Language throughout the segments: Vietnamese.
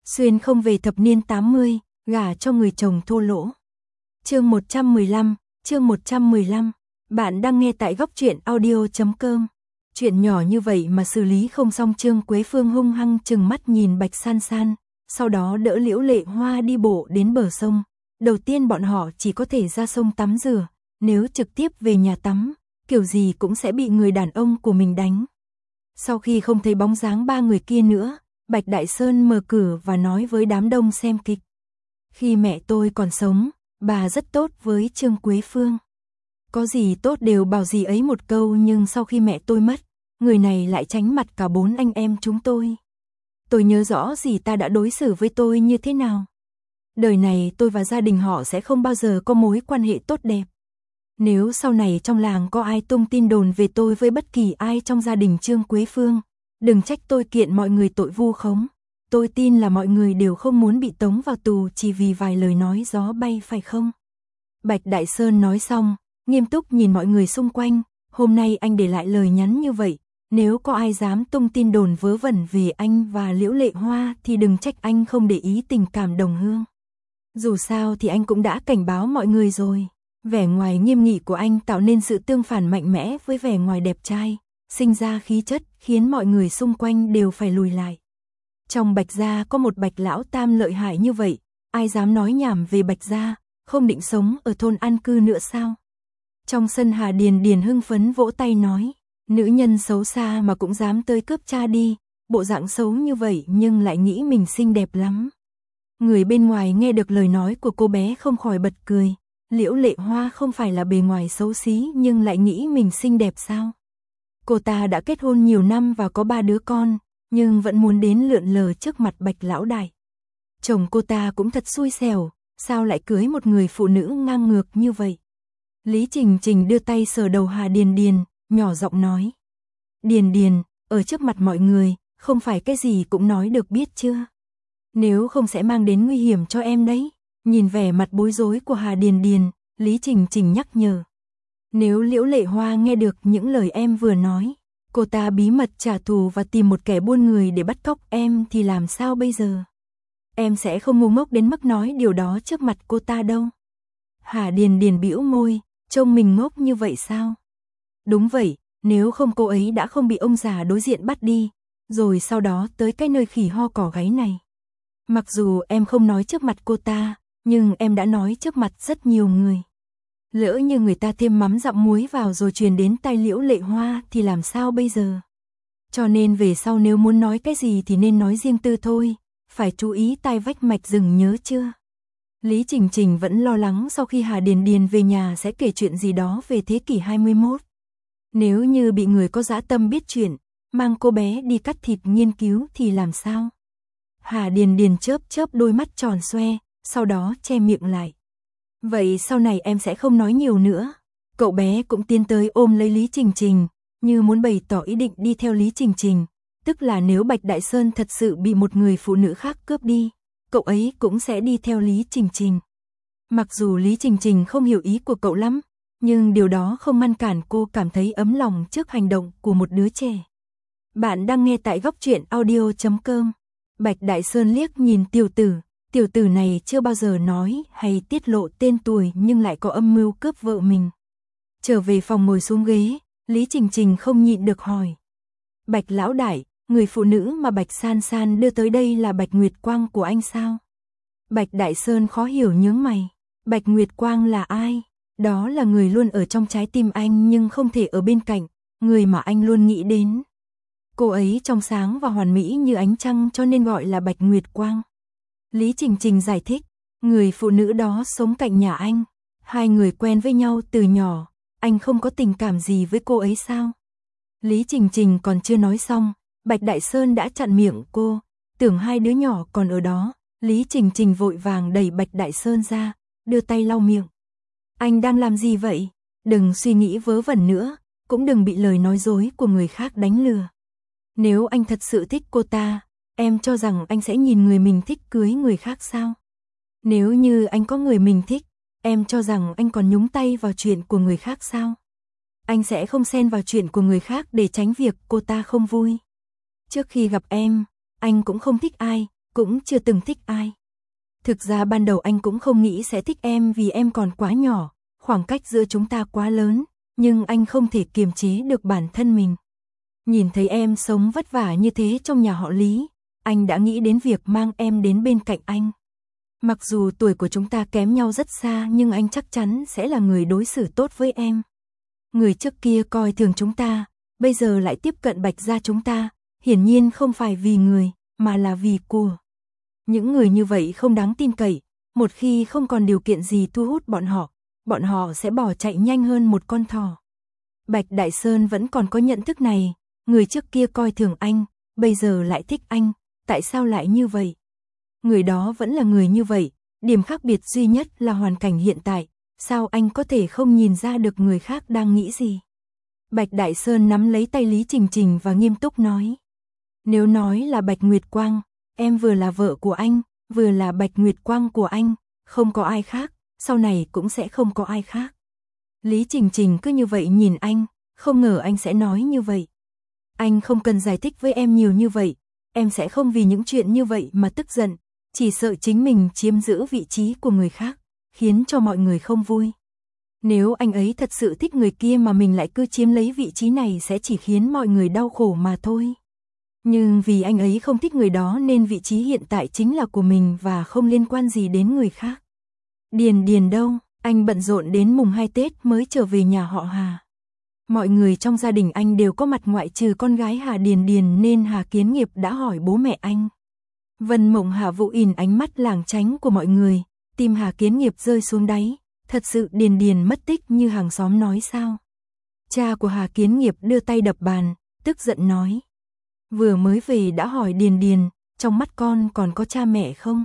Xuyên không về thập niên 80, gả cho người chồng thô lỗ. Chương 115. Bạn đang nghe tại góc truyện audio.com. Chuyện nhỏ như vậy mà xử lý không xong. Trương Quế Phương hung hăng trừng mắt nhìn Bạch San San, sau đó đỡ Liễu Lệ Hoa đi bộ đến bờ sông. Đầu tiên bọn họ chỉ có thể ra sông tắm rửa, nếu trực tiếp về nhà tắm, kiểu gì cũng sẽ bị người đàn ông của mình đánh. Sau khi không thấy bóng dáng ba người kia nữa, Bạch Đại Sơn mở cửa và nói với đám đông xem kịch. Khi mẹ tôi còn sống, bà rất tốt với Trương Quế Phương. Có gì tốt đều bảo dì ấy một câu, nhưng sau khi mẹ tôi mất, người này lại tránh mặt cả bốn anh em chúng tôi. Tôi nhớ rõ dì ta đã đối xử với tôi như thế nào. Đời này tôi và gia đình họ sẽ không bao giờ có mối quan hệ tốt đẹp. Nếu sau này trong làng có ai tung tin đồn về tôi với bất kỳ ai trong gia đình Trương Quế Phương, đừng trách tôi kiện mọi người tội vu khống. Tôi tin là mọi người đều không muốn bị tống vào tù chỉ vì vài lời nói gió bay, phải không? Bạch Đại Sơn nói xong, nghiêm túc nhìn mọi người xung quanh. Hôm nay anh để lại lời nhắn như vậy, nếu có ai dám tung tin đồn vớ vẩn về anh và Liễu Lệ Hoa thì đừng trách anh không để ý tình cảm đồng hương. Dù sao thì anh cũng đã cảnh báo mọi người rồi. Vẻ ngoài nghiêm nghị của anh tạo nên sự tương phản mạnh mẽ với vẻ ngoài đẹp trai, sinh ra khí chất khiến mọi người xung quanh đều phải lùi lại. Trong Bạch gia có một Bạch lão tam lợi hại như vậy, ai dám nói nhảm về Bạch gia, không định sống ở thôn an cư nữa sao? Trong sân Hà Điền hưng phấn vỗ tay nói, nữ nhân xấu xa mà cũng dám tới cướp cha đi, bộ dạng xấu như vậy nhưng lại nghĩ mình xinh đẹp lắm. Người bên ngoài nghe được lời nói của cô bé không khỏi bật cười. Liễu Lệ Hoa không phải là bề ngoài xấu xí nhưng lại nghĩ mình xinh đẹp sao? Cô ta đã kết hôn nhiều năm và có 3 đứa con, nhưng vẫn muốn đến lượn lờ trước mặt Bạch lão đại. Chồng cô ta cũng thật xui xẻo, sao lại cưới một người phụ nữ ngang ngược như vậy? Lý Trình Trình đưa tay sờ đầu Hà Điền, nhỏ giọng nói. Điền, ở trước mặt mọi người, không phải cái gì cũng nói được biết chưa? Nếu không sẽ mang đến nguy hiểm cho em đấy. Nhìn vẻ mặt bối rối của Hà Điền, Lý Trình Trình nhắc nhở. Nếu Liễu Lệ Hoa nghe được những lời em vừa nói, cô ta bí mật trả thù và tìm một kẻ buôn người để bắt cóc em thì làm sao bây giờ? Em sẽ không ngu ngốc đến mức nói điều đó trước mặt cô ta đâu. Hà Điền bĩu môi, trông mình ngốc như vậy sao? Đúng vậy, nếu không cô ấy đã không bị ông già đối diện bắt đi, rồi sau đó tới cái nơi khỉ ho cỏ gáy này. Mặc dù em không nói trước mặt cô ta, nhưng em đã nói trước mặt rất nhiều người. Lỡ như người ta thêm mắm dặm muối vào rồi truyền đến tai Liễu Lệ Hoa thì làm sao bây giờ? Cho nên về sau nếu muốn nói cái gì thì nên nói riêng tư thôi, phải chú ý tai vách mạch rừng, nhớ chưa? Lý Trình Trình vẫn lo lắng sau khi Hà Điền về nhà sẽ kể chuyện gì đó về thế kỷ 21. Nếu như bị người có dã tâm biết chuyện, mang cô bé đi cắt thịt nghiên cứu thì làm sao? Hà Điền chớp đôi mắt tròn xoe, sau đó che miệng lại. Vậy sau này em sẽ không nói nhiều nữa. Cậu bé cũng tiến tới ôm lấy Lý Trình Trình, như muốn bày tỏ ý định đi theo Lý Trình Trình. Tức là nếu Bạch Đại Sơn thật sự bị một người phụ nữ khác cướp đi, cậu ấy cũng sẽ đi theo Lý Trình Trình. Mặc dù Lý Trình Trình không hiểu ý của cậu lắm, nhưng điều đó không ngăn cản cô cảm thấy ấm lòng trước hành động của một đứa trẻ. Bạn đang nghe tại góc truyện audio.com. Bạch Đại Sơn liếc nhìn tiểu tử này chưa bao giờ nói hay tiết lộ tên tuổi nhưng lại có âm mưu cướp vợ mình. Trở về phòng ngồi xuống ghế, Lý Trình Trình không nhịn được hỏi. Bạch lão đại, người phụ nữ mà Bạch San San đưa tới đây là Bạch Nguyệt Quang của anh sao? Bạch Đại Sơn khó hiểu nhướng mày. Bạch Nguyệt Quang là ai? Đó là người luôn ở trong trái tim anh nhưng không thể ở bên cạnh, người mà anh luôn nghĩ đến. Cô ấy trong sáng và hoàn mỹ như ánh trăng cho nên gọi là Bạch Nguyệt Quang. Lý Trình Trình giải thích, người phụ nữ đó sống cạnh nhà anh. Hai người quen với nhau từ nhỏ, anh không có tình cảm gì với cô ấy sao? Lý Trình Trình còn chưa nói xong, Bạch Đại Sơn đã chặn miệng cô, tưởng hai đứa nhỏ còn ở đó. Lý Trình Trình vội vàng đẩy Bạch Đại Sơn ra, đưa tay lau miệng. Anh đang làm gì vậy? Đừng suy nghĩ vớ vẩn nữa, cũng đừng bị lời nói dối của người khác đánh lừa. Nếu anh thật sự thích cô ta, em cho rằng anh sẽ nhìn người mình thích cưới người khác sao? Nếu như anh có người mình thích, em cho rằng anh còn nhúng tay vào chuyện của người khác sao? Anh sẽ không xen vào chuyện của người khác để tránh việc cô ta không vui. Trước khi gặp em, anh cũng không thích ai, cũng chưa từng thích ai. Thực ra ban đầu anh cũng không nghĩ sẽ thích em vì em còn quá nhỏ, khoảng cách giữa chúng ta quá lớn, nhưng anh không thể kiềm chế được bản thân mình. Nhìn thấy em sống vất vả như thế trong nhà họ Lý, anh đã nghĩ đến việc mang em đến bên cạnh anh. Mặc dù tuổi của chúng ta kém nhau rất xa nhưng anh chắc chắn sẽ là người đối xử tốt với em. Người trước kia coi thường chúng ta, bây giờ lại tiếp cận Bạch gia chúng ta, hiển nhiên không phải vì người, mà là vì của. Những người như vậy không đáng tin cậy, một khi không còn điều kiện gì thu hút bọn họ sẽ bỏ chạy nhanh hơn một con thỏ. Bạch Đại Sơn vẫn còn có nhận thức này, người trước kia coi thường anh, bây giờ lại thích anh, tại sao lại như vậy? Người đó vẫn là người như vậy, điểm khác biệt duy nhất là hoàn cảnh hiện tại, sao anh có thể không nhìn ra được người khác đang nghĩ gì? Bạch Đại Sơn nắm lấy tay Lý Trình Trình và nghiêm túc nói. Nếu nói là Bạch Nguyệt Quang, em vừa là vợ của anh, vừa là Bạch Nguyệt Quang của anh, không có ai khác, sau này cũng sẽ không có ai khác. Lý Trình Trình cứ như vậy nhìn anh, không ngờ anh sẽ nói như vậy. Anh không cần giải thích với em nhiều như vậy, em sẽ không vì những chuyện như vậy mà tức giận, chỉ sợ chính mình chiếm giữ vị trí của người khác, khiến cho mọi người không vui. Nếu anh ấy thật sự thích người kia mà mình lại cứ chiếm lấy vị trí này sẽ chỉ khiến mọi người đau khổ mà thôi. Nhưng vì anh ấy không thích người đó nên vị trí hiện tại chính là của mình và không liên quan gì đến người khác. Điền đâu, anh bận rộn đến mùng 2 Tết mới trở về nhà họ Hà. Mọi người trong gia đình anh đều có mặt ngoại trừ con gái Hà Điền nên Hà Kiến Nghiệp đã hỏi bố mẹ anh. Vân Mộng Hà vụ ỉn ánh mắt lảng tránh của mọi người, tim Hà Kiến Nghiệp rơi xuống đáy, thật sự Điền mất tích như hàng xóm nói sao? Cha của Hà Kiến Nghiệp đưa tay đập bàn, tức giận nói. Vừa mới về đã hỏi Điền, trong mắt con còn có cha mẹ không?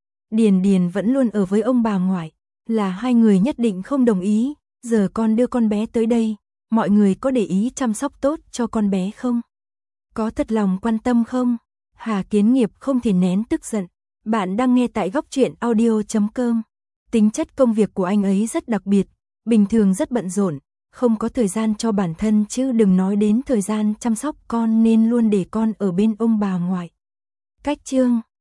Điền vẫn luôn ở với ông bà ngoại, là hai người nhất định không đồng ý, giờ con đưa con bé tới đây, mọi người có để ý chăm sóc tốt cho con bé không? Có thật lòng quan tâm không? Hà Kiến Nghiệp không thể nén tức giận. Bạn đang nghe tại góc truyện audio.com. Tính chất công việc của anh ấy rất đặc biệt, bình thường rất bận rộn, không có thời gian cho bản thân chứ đừng nói đến thời gian chăm sóc con nên luôn để con ở bên ông bà ngoại. Cách chương